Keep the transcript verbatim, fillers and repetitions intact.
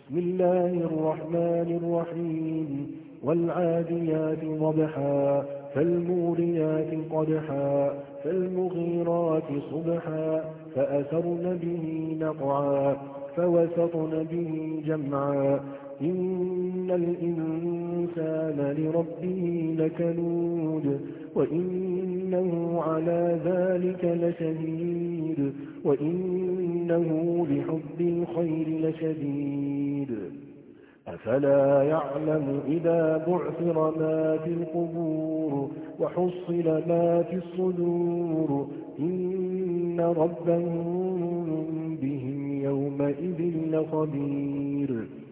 بسم الله الرحمن الرحيم والعاديات ضبحا فالموريات قدحا فالمغيرات صبحا فأثرن به نقعا فوسطن به جمعا إن الإنسان لربه لكنود وإنه على ذلك لشهيد وإنه لحب الخير لشديد أفلا يعلم إذا بعثر ما في القبور وحصل ما في الصدور إن ربهم بهم يومئذ لخبير